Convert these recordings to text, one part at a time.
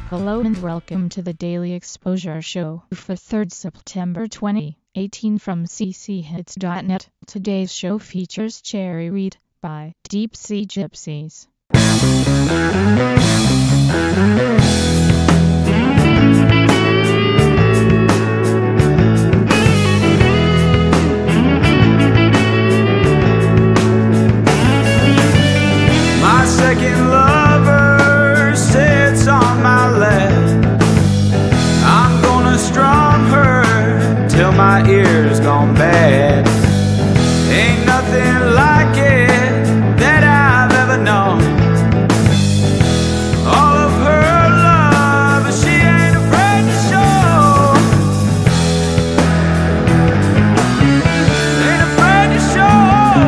Hello and welcome to the Daily Exposure Show for 3rd September 2018 from cchits.net. Today's show features Cherry Reid by Deep Sea Gypsies. My second lover sits on my lap. I'm gonna strum her till my ears gone bad. Ain't nothing like it that I've ever known. All of her love, she ain't afraid to show. Ain't afraid to show.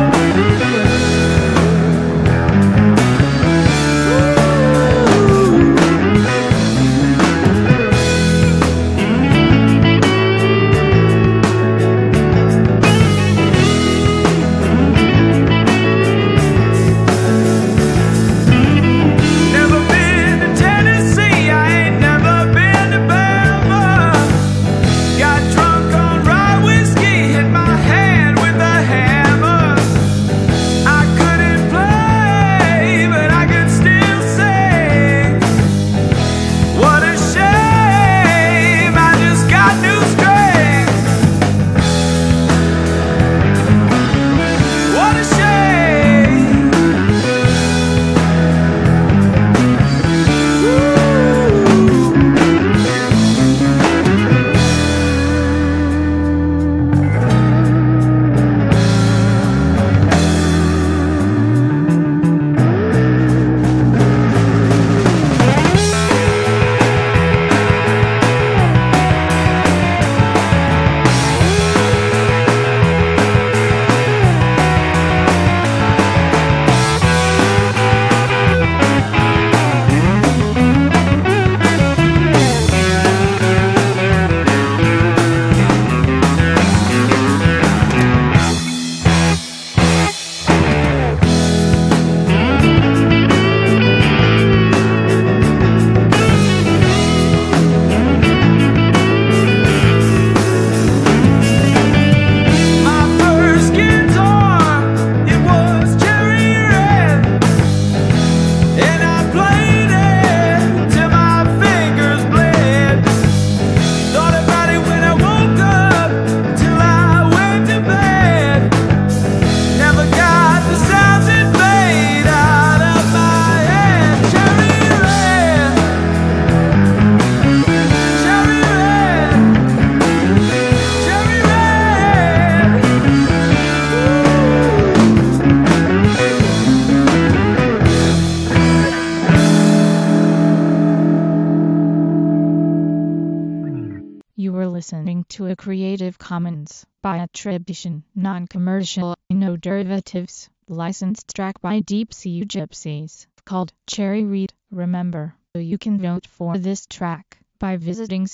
You were listening to a Creative Commons by attribution, non-commercial, no derivatives, licensed track by Deep Sea Gypsies, called Cherry Reid. Remember, you can vote for this track by visiting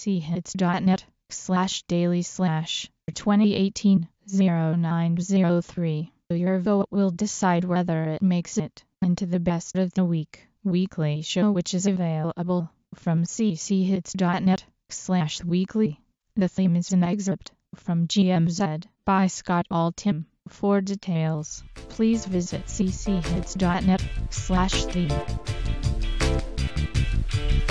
cchits.net/daily/2018-0903. Your vote will decide whether it makes it into the Best of the Week weekly show, which is available from cchits.net/weekly. The theme is an excerpt from GMZ by Scott Altham. For details, please visit cchits.net/theme.